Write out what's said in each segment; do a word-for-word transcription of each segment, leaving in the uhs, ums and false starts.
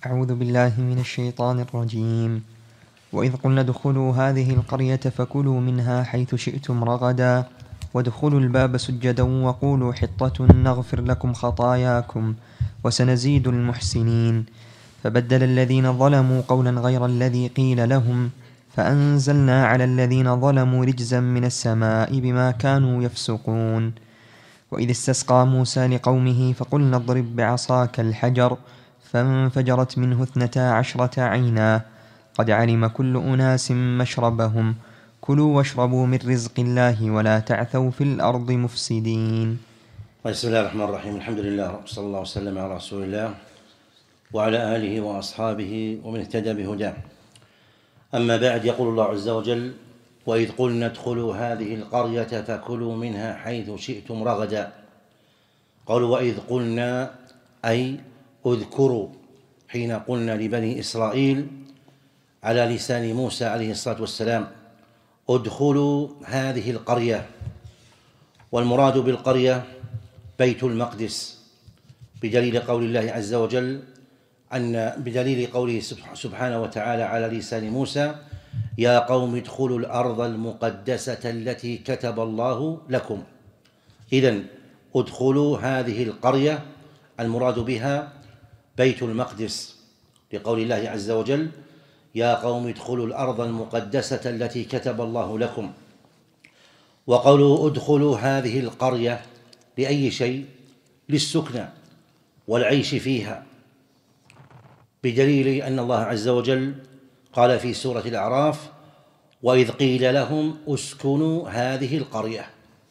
أعوذ بالله من الشيطان الرجيم. وإذ قلنا ادخلوا هذه القرية فكلوا منها حيث شئتم رغدا وادخلوا الباب سجدا وقولوا حطة نغفر لكم خطاياكم وسنزيد المحسنين. فبدل الذين ظلموا قولا غير الذي قيل لهم فأنزلنا على الذين ظلموا رجزا من السماء بما كانوا يفسقون. وإذ استسقى موسى لقومه فقلنا اضرب بعصاك الحجر فانفجرت منه اثنتا عشرة عينا قد علم كل أناس مشربهم كلوا واشربوا من رزق الله ولا تعثوا في الأرض مفسدين. بسم الله الرحمن الرحيم. الحمد لله صلى الله وسلم على رسول الله وعلى آله وأصحابه ومن اهتدى بهداه. أما بعد، يقول الله عز وجل: وإذ قلنا ادخلوا هذه القرية فكلوا منها حيث شئتم رغدا. قالوا وإذ قلنا أي اذكروا حين قلنا لبني إسرائيل على لسان موسى عليه الصلاة والسلام ادخلوا هذه القرية، والمراد بالقرية بيت المقدس، بدليل قول الله عز وجل أن بدليل قوله سبحانه وتعالى على لسان موسى: يا قوم ادخلوا الأرض المقدسة التي كتب الله لكم. إذن ادخلوا هذه القرية المراد بها بيت المقدس، لقول الله عز وجل: يا قوم ادخلوا الأرض المقدسة التي كتب الله لكم. وقولوا ادخلوا هذه القرية لأي شيء؟ للسكنى والعيش فيها، بدليل أن الله عز وجل قال في سورة الأعراف: وإذ قيل لهم اسكنوا هذه القرية.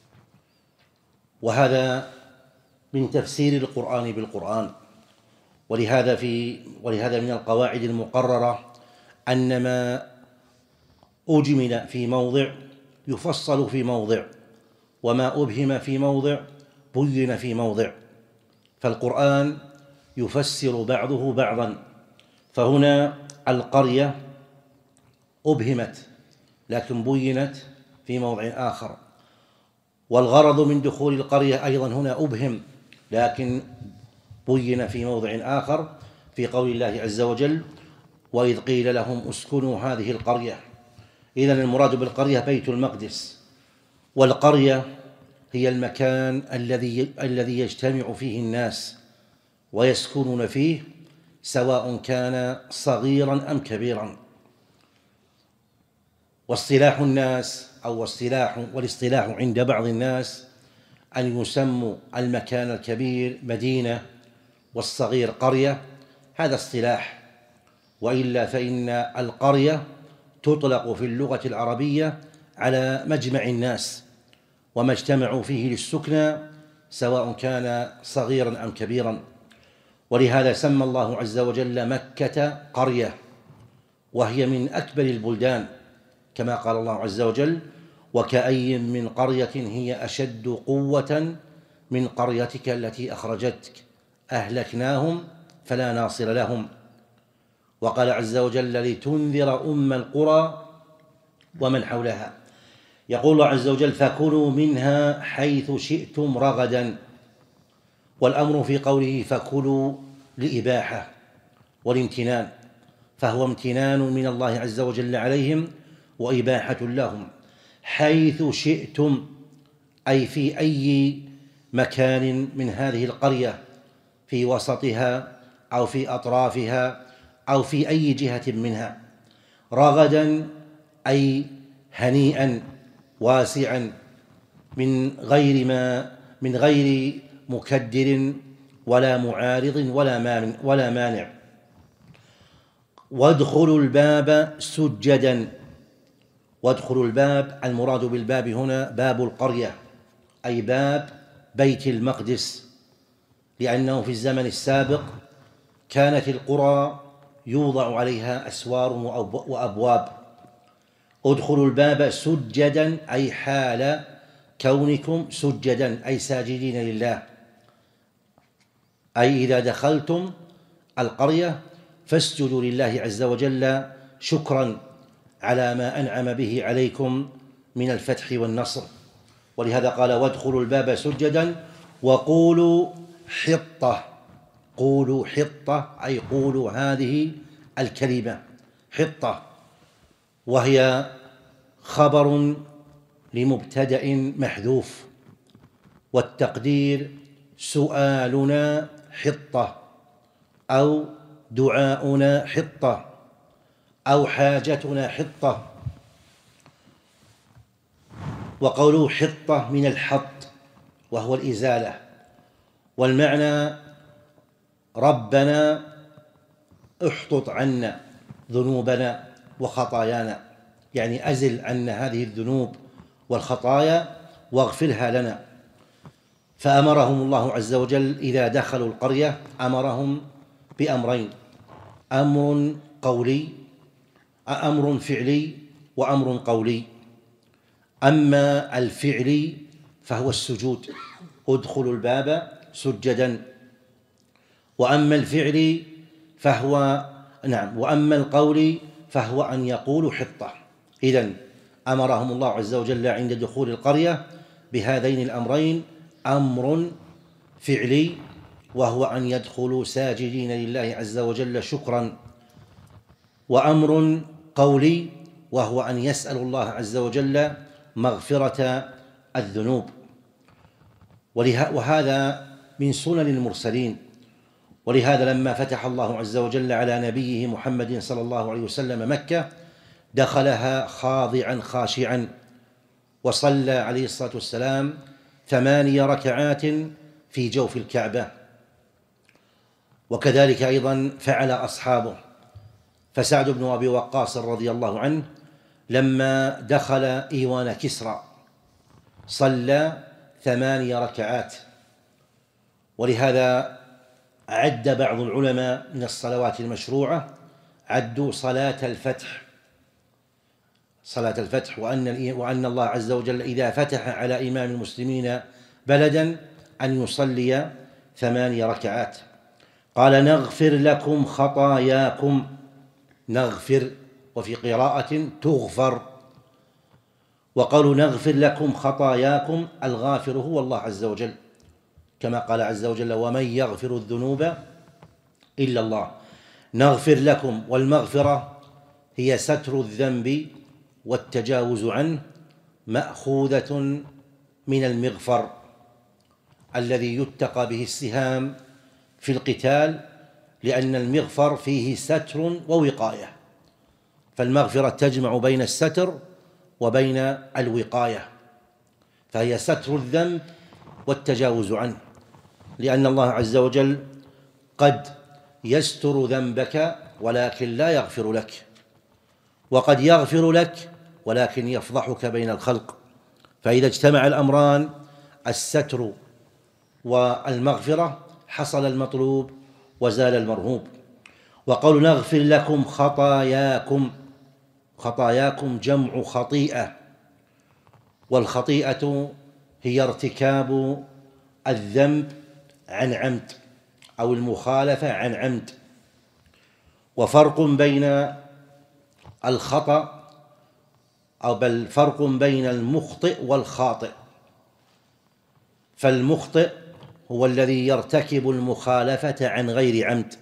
وهذا من تفسير القرآن بالقرآن. ولهذا في ولهذا من القواعد المقررة أن ما أجمل في موضع يفصل في موضع، وما أبهم في موضع بين في موضع، فالقرآن يفسر بعضه بعضا. فهنا القرية أبهمت لكن بينت في موضع آخر، والغرض من دخول القرية أيضا هنا أبهم لكن بين في موضع آخر، في قول الله عز وجل: وإذ قيل لهم اسكنوا هذه القرية. إذن المراد بالقرية بيت المقدس، والقرية هي المكان الذي الذي يجتمع فيه الناس ويسكنون فيه، سواء كان صغيرا أم كبيرا. واصطلاح الناس أو اصطلاح والاصطلاح عند بعض الناس أن يسموا المكان الكبير مدينة والصغير قرية، هذا اصطلاح. وإلا فإن القرية تطلق في اللغة العربية على مجمع الناس وما اجتمعوا فيه للسكنى، سواء كان صغيرا أم كبيرا. ولهذا سمى الله عز وجل مكة قرية، وهي من أكبر البلدان، كما قال الله عز وجل: وكأي من قرية هي أشد قوة من قريتك التي أخرجتك أهلكناهم فلا ناصر لهم. وقال عز وجل: لتنذر أم القرى ومن حولها. يقول الله عز وجل: فكلوا منها حيث شئتم رغدا. والأمر في قوله فكلوا لإباحة والامتنان، فهو امتنان من الله عز وجل عليهم وإباحة لهم. حيث شئتم أي في أي مكان من هذه القرية، في وسطها أو في أطرافها أو في أي جهة منها. رغدا أي هنيئا واسعا، من غير ما من غير مكدر ولا معارض ولا ولا مانع. وادخلوا الباب سجدا. وادخلوا الباب، المراد بالباب هنا باب القرية، أي باب بيت المقدس، لأنه في الزمن السابق كانت القرى يوضع عليها أسوار وأبواب. ادخلوا الباب سجدا أي حال كونكم سجدا أي ساجدين لله، أي إذا دخلتم القرية فاسجدوا لله عز وجل شكرا على ما أنعم به عليكم من الفتح والنصر. ولهذا قال: وادخلوا الباب سجدا وقولوا حطة قولوا حطة أي قولوا هذه الكلمة حطة، وهي خبر لمبتدأ محذوف، والتقدير سؤالنا حطة أو دعاؤنا حطة أو حاجتنا حطة. وقوله حطة من الحط وهو الإزالة، والمعنى ربنا احطط عنا ذنوبنا وخطايانا، يعني أزل عنا هذه الذنوب والخطايا واغفرها لنا. فأمرهم الله عز وجل إذا دخلوا القرية أمرهم بأمرين: أمر قولي أمر فعلي وأمر قولي. أما الفعلي فهو السجود، ادخلوا الباب سجدا. وأما الفعلي فهو نعم وأما القول فهو أن يقولوا حطة. إذن أمرهم الله عز وجل عند دخول القرية بهذين الأمرين: أمر فعلي وهو أن يدخلوا ساجدين لله عز وجل شكرا، وأمر قولي وهو أن يسألوا الله عز وجل مغفرة الذنوب. وهذا من سنن المرسلين، ولهذا لما فتح الله عز وجل على نبيه محمد صلى الله عليه وسلم مكة دخلها خاضعا خاشعا، وصلى عليه الصلاة والسلام ثماني ركعات في جوف الكعبة، وكذلك أيضا فعل أصحابه. فسعد بن أبي وقاص رضي الله عنه لما دخل إيوان كسرى صلى ثماني ركعات، ولهذا عد بعض العلماء من الصلوات المشروعة عدوا صلاة الفتح صلاة الفتح وأن وأن الله عز وجل إذا فتح على إمام المسلمين بلدا أن يصلي ثماني ركعات. قال: نغفر لكم خطاياكم، نغفر، وفي قراءة تغفر. وقالوا نغفر لكم خطاياكم، الغافر هو الله عز وجل، كما قال عز وجل: ومن يغفر الذنوب إلا الله. نغفر لكم، والمغفرة هي ستر الذنب والتجاوز عنه، مأخوذة من المغفر الذي يتقى به السهام في القتال، لأن المغفر فيه ستر ووقاية، فالمغفرة تجمع بين الستر وبين الوقاية، فهي ستر الذنب والتجاوز عنه، لأن الله عز وجل قد يستر ذنبك ولكن لا يغفر لك، وقد يغفر لك ولكن يفضحك بين الخلق. فإذا اجتمع الأمران الستر والمغفرة حصل المطلوب وزال المرهوب. وقالوا نغفر لكم خطاياكم، خطاياكم جمع خطيئة، والخطيئة هي ارتكاب الذنب عن عمد أو المخالفة عن عمد. وفرق بين الخطأ أو بل فرق بين المخطئ والخاطئ. فالمخطئ هو الذي يرتكب المخالفة عن غير عمد،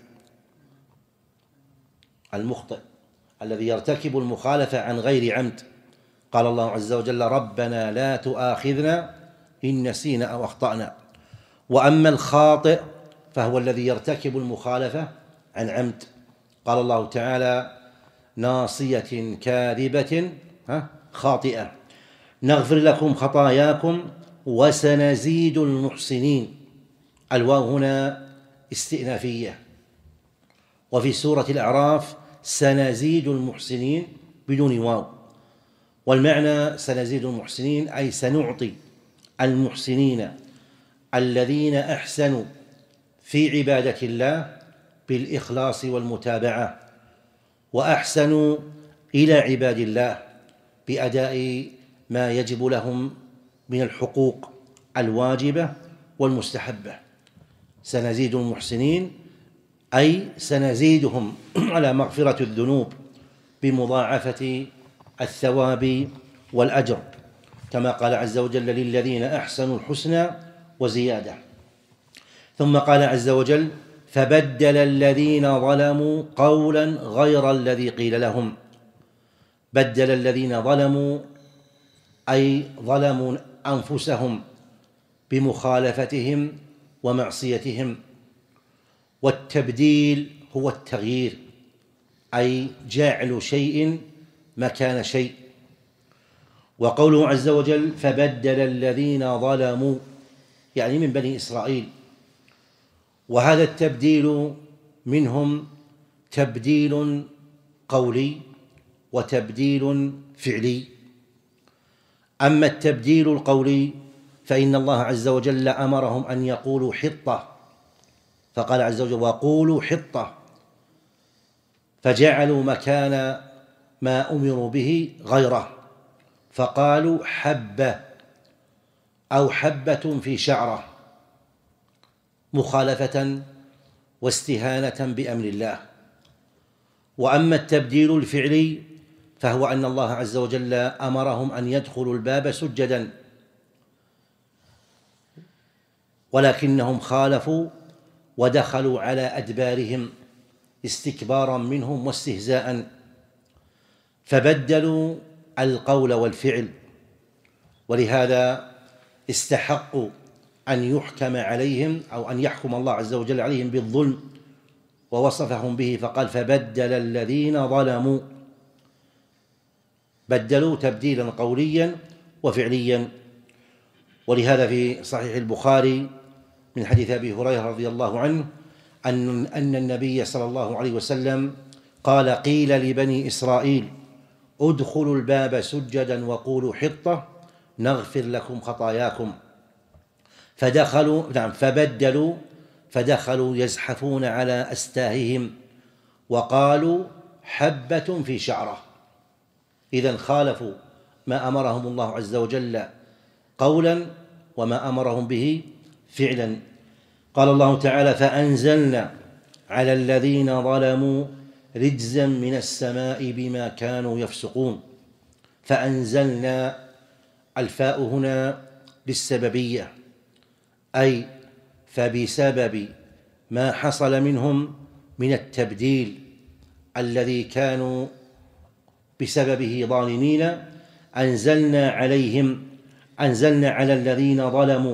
المخطئ الذي يرتكب المخالفة عن غير عمد. قال الله عز وجل: ربنا لا تؤاخذنا إن نسينا أو أخطأنا. وأما الخاطئ فهو الذي يرتكب المخالفة عن عمد. قال الله تعالى: ناصية كاذبة خاطئة. نغفر لكم خطاياكم وسنزيد المحسنين. الواو هنا استئنافية، وفي سورة الأعراف سنزيد المحسنين بدون واو، والمعنى سنزيد المحسنين أي سنعطي المحسنين الذين أحسنوا في عبادة الله بالإخلاص والمتابعة، وأحسنوا إلى عباد الله بأداء ما يجب لهم من الحقوق الواجبة والمستحبة. سنزيد المحسنين أي سنزيدهم على مغفرة الذنوب بمضاعفة الثواب والأجر، كما قال عز وجل: للذين أحسنوا الحسنى وزيادة. ثم قال عز وجل: فبدل الذين ظلموا قولا غير الذي قيل لهم. بدل الذين ظلموا أي ظلموا أنفسهم بمخالفتهم ومعصيتهم. والتبديل هو التغيير، أي جعل شيء مكان شيء. وقوله عز وجل فبدل الذين ظلموا يعني من بني إسرائيل، وهذا التبديل منهم تبديل قولي وتبديل فعلي. أما التبديل القولي فإن الله عز وجل أمرهم أن يقولوا حطة، فقال عز وجل وقولوا حطة، فجعلوا مكان ما أمروا به غيره، فقالوا حبة أو حبة في شعرة، مخالفة واستهانة بأمر الله. وأما التبديل الفعلي فهو أن الله عز وجل أمرهم أن يدخلوا الباب سجدا، ولكنهم خالفوا ودخلوا على أدبارهم استكبارا منهم واستهزاء، فبدلوا القول والفعل، ولهذا استحقوا أن يحكم عليهم أو أن يحكم الله عز وجل عليهم بالظلم، ووصفهم به فقال فبدل الذين ظلموا، بدلوا تبديلا قوليا وفعليا. ولهذا في صحيح البخاري من حديث أبي هريرة رضي الله عنه أن أن النبي صلى الله عليه وسلم قال قيل لبني إسرائيل ادخلوا الباب سجدا وقولوا حطة نغفر لكم خطاياكم، فدخلوا نعم فبدلوا فدخلوا يزحفون على أستاههم وقالوا حبة في شعرة. إذن خالفوا ما أمرهم الله عز وجل قولا وما أمرهم به فعلا. قال الله تعالى فأنزلنا على الذين ظلموا رجزا من السماء بما كانوا يفسقون. فأنزلنا، الفاء هنا للسببية، أي فبسبب ما حصل منهم من التبديل الذي كانوا بسببه ظالمين أنزلنا عليهم أنزلنا على الذين ظلموا.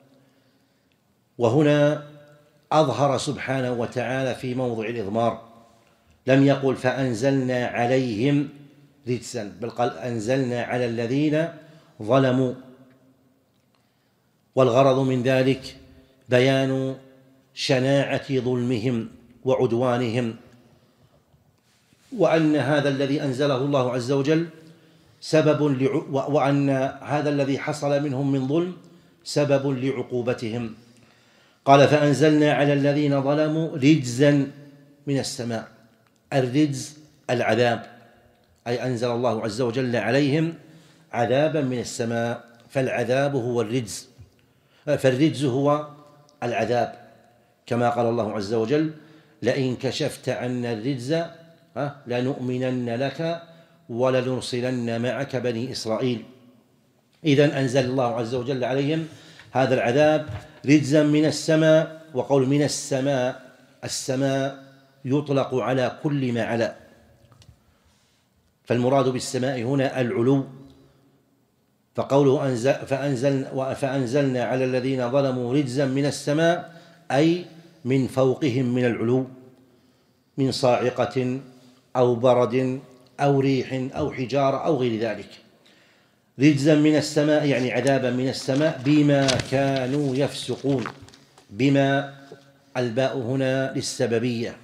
وهنا أظهر سبحانه وتعالى في موضع الإضمار، لم يقل فأنزلنا عليهم رجسا، بل قال أنزلنا على الذين ظلموا. والغرض من ذلك بيان شناعة ظلمهم وعدوانهم، وأن هذا الذي أنزله الله عز وجل سبب لع... وأن هذا الذي حصل منهم من ظلم سبب لعقوبتهم. قال فأنزلنا على الذين ظلموا رجزا من السماء. الرجز العذاب، أي أنزل الله عز وجل عليهم عذابا من السماء، فالعذاب هو الرجز، فالرجز هو العذاب، كما قال الله عز وجل لئن كشفت عنا الرجز لنؤمنن لك ولنرسلن معك بني إسرائيل. إذن أنزل الله عز وجل عليهم هذا العذاب رجزا من السماء. وقول من السماء، السماء يطلق على كل ما علا، فالمراد بالسماء هنا العلو. فقوله أنزل فأنزل فأنزلنا على الذين ظلموا رجزا من السماء أي من فوقهم من العلو، من صاعقة أو برد أو ريح أو حجارة أو غير ذلك. رجزا من السماء يعني عذابا من السماء بما كانوا يفسقون. بما الباء هنا للسببية،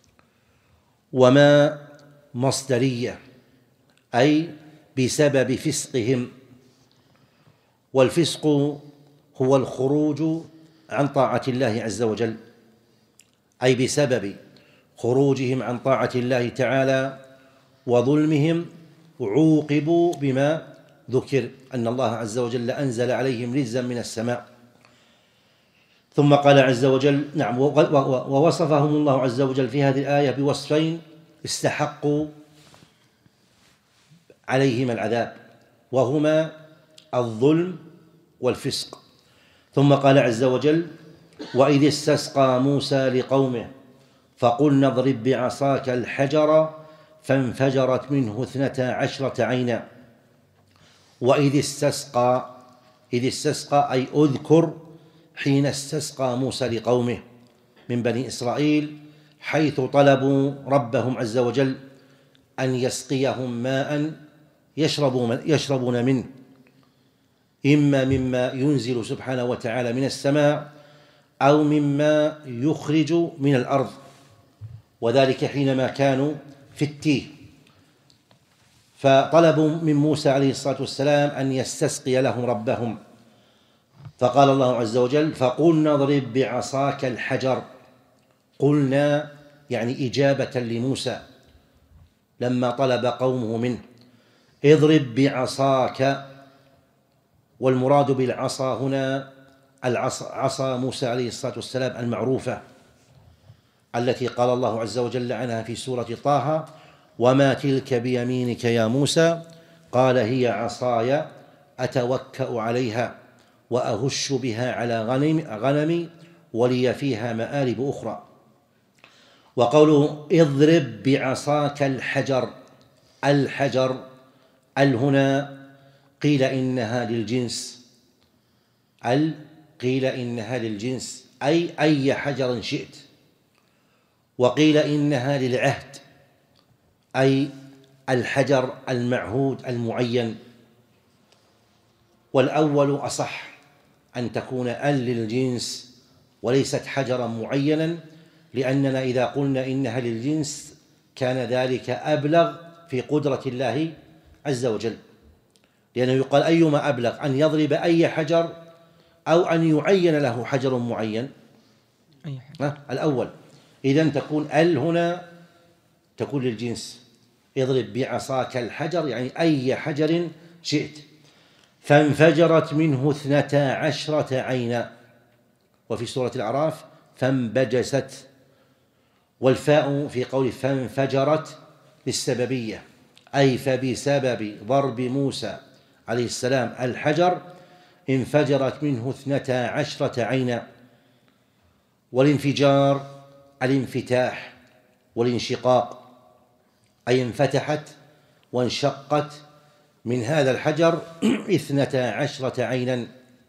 وما مصدرية أي بسبب فسقهم. والفسق هو الخروج عن طاعة الله عز وجل، أي بسبب خروجهم عن طاعة الله تعالى وظلمهم عوقبوا بما ذكر أن الله عز وجل أنزل عليهم رجزا من السماء. ثم قال عز وجل نعم ووصفهم الله عز وجل في هذه الآية بوصفين استحقوا عليهما العذاب، وهما الظلم والفسق. ثم قال عز وجل وإذ استسقى موسى لقومه فقلنا اضرب بعصاك الحجر فانفجرت منه اثنتا عشرة عينا. وإذ استسقى، إذ استسقى أي أذكر حين استسقى موسى لقومه من بني إسرائيل، حيث طلبوا ربهم عز وجل أن يسقيهم ماء يشربون منه، إما مما ينزل سبحانه وتعالى من السماء أو مما يخرج من الأرض، وذلك حينما كانوا في التيه. فطلبوا من موسى عليه الصلاة والسلام أن يستسقي لهم ربهم، فقال الله عز وجل فقلنا اضرب بعصاك الحجر. قلنا يعني إجابة لموسى لما طلب قومه منه اضرب بعصاك، والمراد بالعصا هنا العصا عصا موسى عليه الصلاة والسلام المعروفة التي قال الله عز وجل عنها في سورة طه وما تلك بيمينك يا موسى قال هي عصاي أتوكأ عليها وأهش بها على غنمي ولي فيها مآرب أخرى. وقوله اضرب بعصاك الحجر، الحجر ال هنا قيل إنها للجنس، ال قيل إنها للجنس أي أي حجر شئت، وقيل إنها للعهد أي الحجر المعهود المعين، والأول أصح أن تكون ال للجنس وليست حجرا معينا، لأننا إذا قلنا إنها للجنس كان ذلك أبلغ في قدرة الله عز وجل، لأنه يقال أيما أبلغ أن يضرب أي حجر أو أن يعين له حجر معين؟ أي حجر. الأول. إذن تكون ال هنا تكون للجنس، اضرب بعصاك الحجر يعني أي حجر شئت. فانفجرت منه اثنتا عشرة عينا، وفي سورة الأعراف فانبجست، والفاء في قول فانفجرت للسببية أي فبسبب ضرب موسى عليه السلام الحجر انفجرت منه اثنتا عشرة عينا. والانفجار الانفتاح والانشقاق، أي انفتحت وانشقت من هذا الحجر اثنتا عشرة عينا،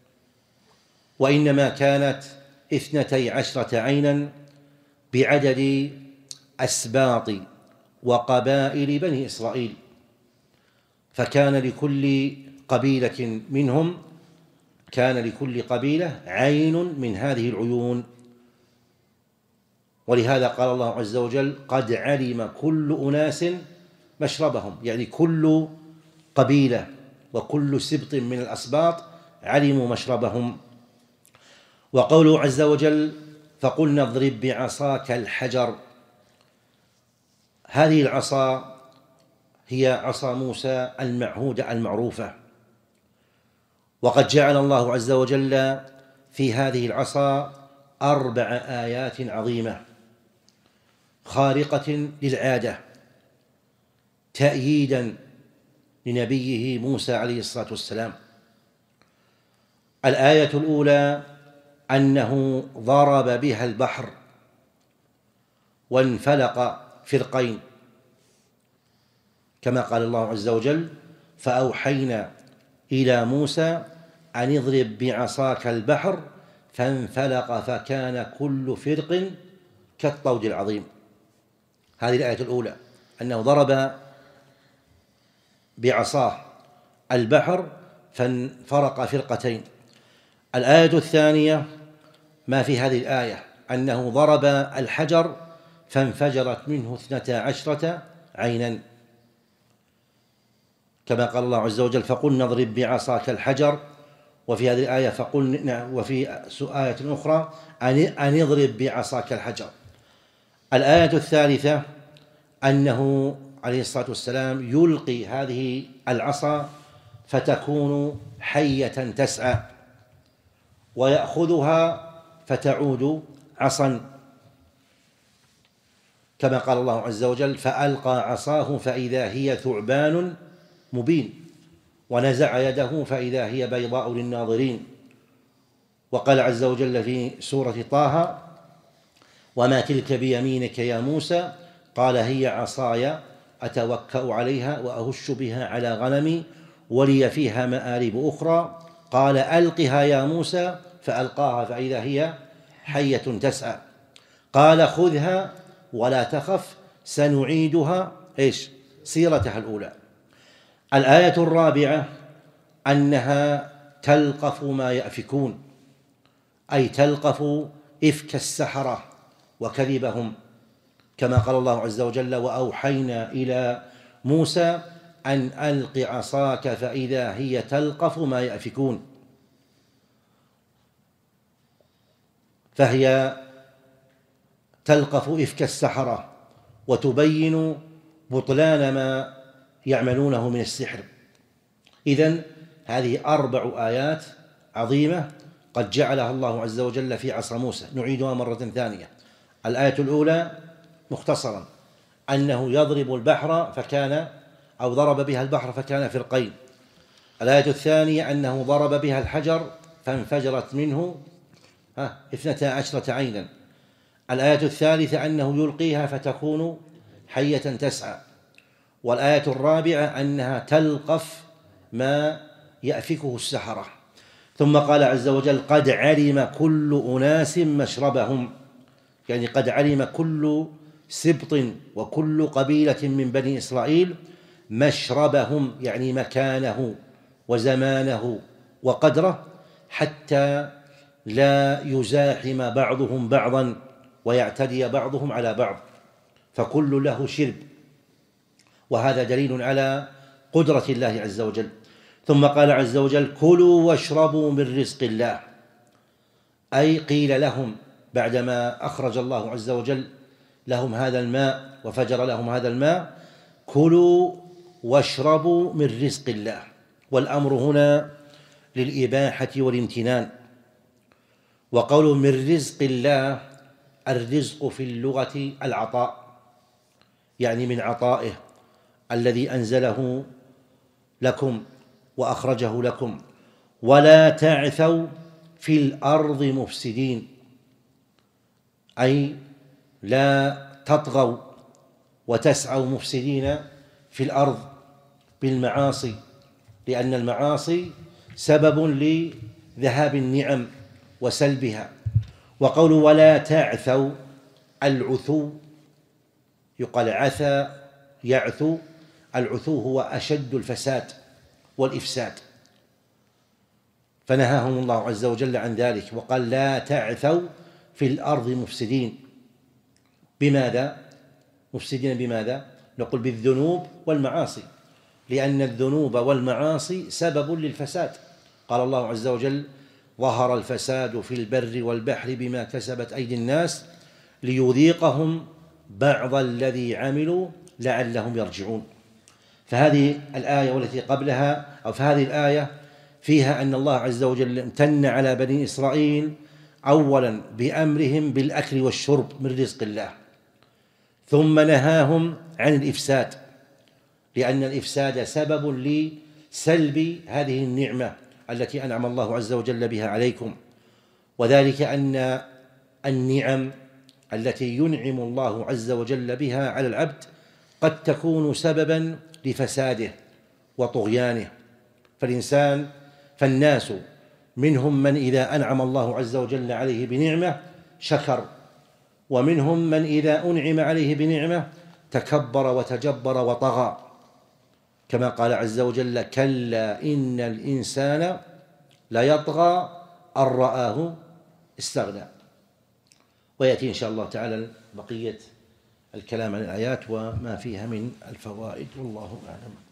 وإنما كانت اثنتي عشرة عينا بعدد أسباط وقبائل بني إسرائيل، فكان لكل قبيلة منهم كان لكل قبيلة عين من هذه العيون، ولهذا قال الله عز وجل قد علم كل أناس مشربهم، يعني كل قبيلة وكل سبط من الأسباط علموا مشربهم. وقوله عز وجل فقلنا اضرب بعصاك الحجر، هذه العصا هي عصا موسى المعهودة المعروفة، وقد جعل الله عز وجل في هذه العصا أربع آيات عظيمة خارقة للعادة تأييدا لنبيه موسى عليه الصلاة والسلام. الآية الأولى أنه ضرب بها البحر وانفلق فرقين، كما قال الله عز وجل فأوحينا إلى موسى أن اضرب بعصاك البحر فانفلق فكان كل فرق كالطود العظيم. هذه الآية الأولى أنه ضرب بعصاه البحر فانفرق فرقتين. الآية الثانية ما في هذه الآية أنه ضرب الحجر فانفجرت منه اثنتا عشرة عينا، كما قال الله عز وجل فقلنا اضرب بعصاك الحجر، وفي هذه الآية فقلنا، وفي آية أخرى أن اضرب بعصاك الحجر. الآية الثالثة أنه عليه الصلاة والسلام يلقي هذه العصا فتكون حية تسعى ويأخذها فتعود عصا، كما قال الله عز وجل فألقى عصاه فإذا هي ثعبان مبين ونزع يده فإذا هي بيضاء للناظرين. وقال عز وجل في سورة طه: وما تلك بيمينك يا موسى قال هي عصاي أتوكأ عليها وأهش بها على غنمي ولي فيها مآرب أخرى قال ألقها يا موسى فألقاها فإذا هي حية تسعى قال خذها ولا تخف سنعيدها إيش سيرتها الأولى. الآية الرابعة أنها تلقف ما يأفكون، أي تلقف إفك السحرة وكذبهم، كما قال الله عز وجل: وأوحينا إلى موسى أن ألق عصاك فإذا هي تلقف ما يأفكون. فهي تلقف إفك السحرة وتبين بطلان ما يعملونه من السحر. إذن هذه أربع آيات عظيمة قد جعلها الله عز وجل في عصا موسى. نعيدها مرة ثانية. الآية الأولى مختصرا أنه يضرب البحر فكان أو ضرب بها البحر فكان فرقين. الآية الثانية أنه ضرب بها الحجر فانفجرت منه اثنتا عشرة عينا. الآية الثالثة أنه يلقيها فتكون حية تسعى. والآية الرابعة أنها تلقف ما يأفكه السحرة. ثم قال عز وجل: قد علم كل أناس مشربهم، يعني قد علم كل سبط وكل قبيلة من بني إسرائيل مشربهم، يعني مكانه وزمانه وقدره، حتى لا يزاحم بعضهم بعضا ويعتدي بعضهم على بعض، فكل له شرب. وهذا دليل على قدرة الله عز وجل. ثم قال عز وجل: كلوا واشربوا من رزق الله، أي قيل لهم بعدما أخرج الله عز وجل لهم هذا الماء وفجر لهم هذا الماء: كلوا واشربوا من رزق الله. والأمر هنا للإباحة والامتنان. وقول من رزق الله، الرزق في اللغة العطاء، يعني من عطائه الذي أنزله لكم وأخرجه لكم. ولا تعثوا في الأرض مفسدين، أي لا تطغوا وتسعوا مفسدين في الأرض بالمعاصي، لأن المعاصي سبب لذهاب النعم وسلبها. وقول ولا تعثوا، العثو يقال عثى يعثو، العثو هو أشد الفساد والإفساد، فنهاهم الله عز وجل عن ذلك وقال: لا تعثوا في الأرض مفسدين. بماذا؟ مفسدين بماذا؟ نقول بالذنوب والمعاصي، لأن الذنوب والمعاصي سبب للفساد. قال الله عز وجل: ظهر الفساد في البر والبحر بما كسبت أيدي الناس ليذيقهم بعض الذي عملوا لعلهم يرجعون. فهذه الآية والتي قبلها، أو فهذه الآية فيها أن الله عز وجل امتن على بني إسرائيل أولا بأمرهم بالأكل والشرب من رزق الله، ثم نهاهم عن الإفساد، لأن الإفساد سبب لسلب هذه النعمة التي أنعم الله عز وجل بها عليكم. وذلك أن النعم التي ينعم الله عز وجل بها على العبد قد تكون سببا لفساده وطغيانه. فالإنسان فالناس منهم من إذا أنعم الله عز وجل عليه بنعمة شكر، ومنهم من إذا أنعم عليه بنعمة تكبر وتجبر وطغى، كما قال عز وجل: كلا إن الإنسان ليطغى أن رآه استغنى. ويأتي إن شاء الله تعالى بقية الكلام عن الآيات وما فيها من الفوائد، والله أعلم.